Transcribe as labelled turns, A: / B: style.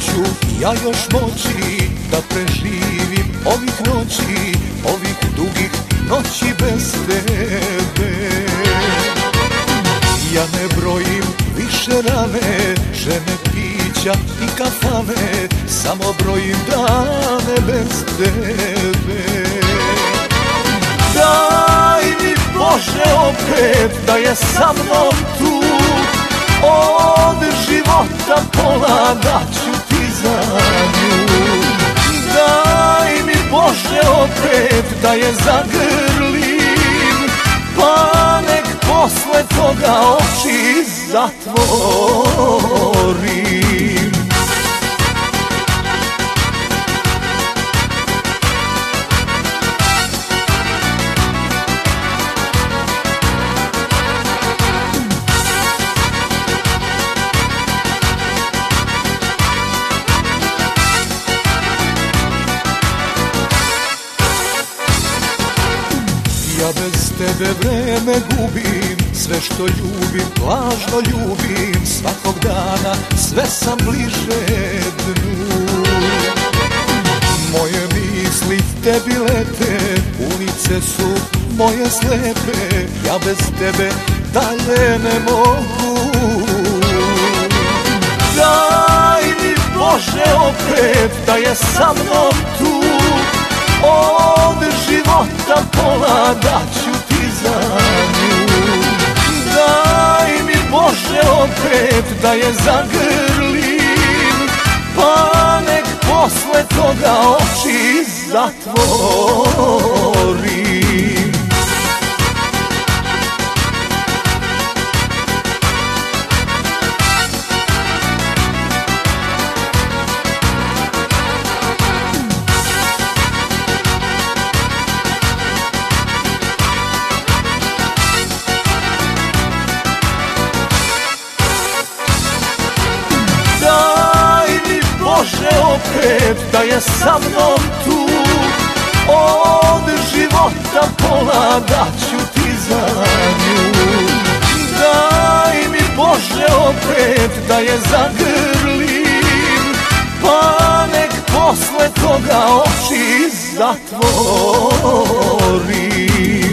A: ću ja još moći da preživim ovih noći, ovih dugih noći bez tebe. Ja ne brojim više rane, žene, pića i kafane, samo brojim dane bez tebe. Daj mi Bože opet da je sa mnom tu, od života pola daću ti za nju. Daj mi Bože opet da je zagrlim, pa nek posle toga oči zatvorim. Ja bez tebe vreme gubim, sve što ljubim, lažno ljubim, svakog dana sve sam bliže dnu. Moje misli tebi lete, ulice su moje slepe, ja bez tebe dalje ne mogu. Daj mi Bože opet da je sa mnom tu, od života pola daću ti za nju. Daj mi Bože opet da je zagrlim, pa nek posle toga oči zatvorim. Bože opet da je sa mnom tu, od života pola daću ti za nju. Daj mi Bože opet da je zagrlim, pa nek posle toga oči zatvorim.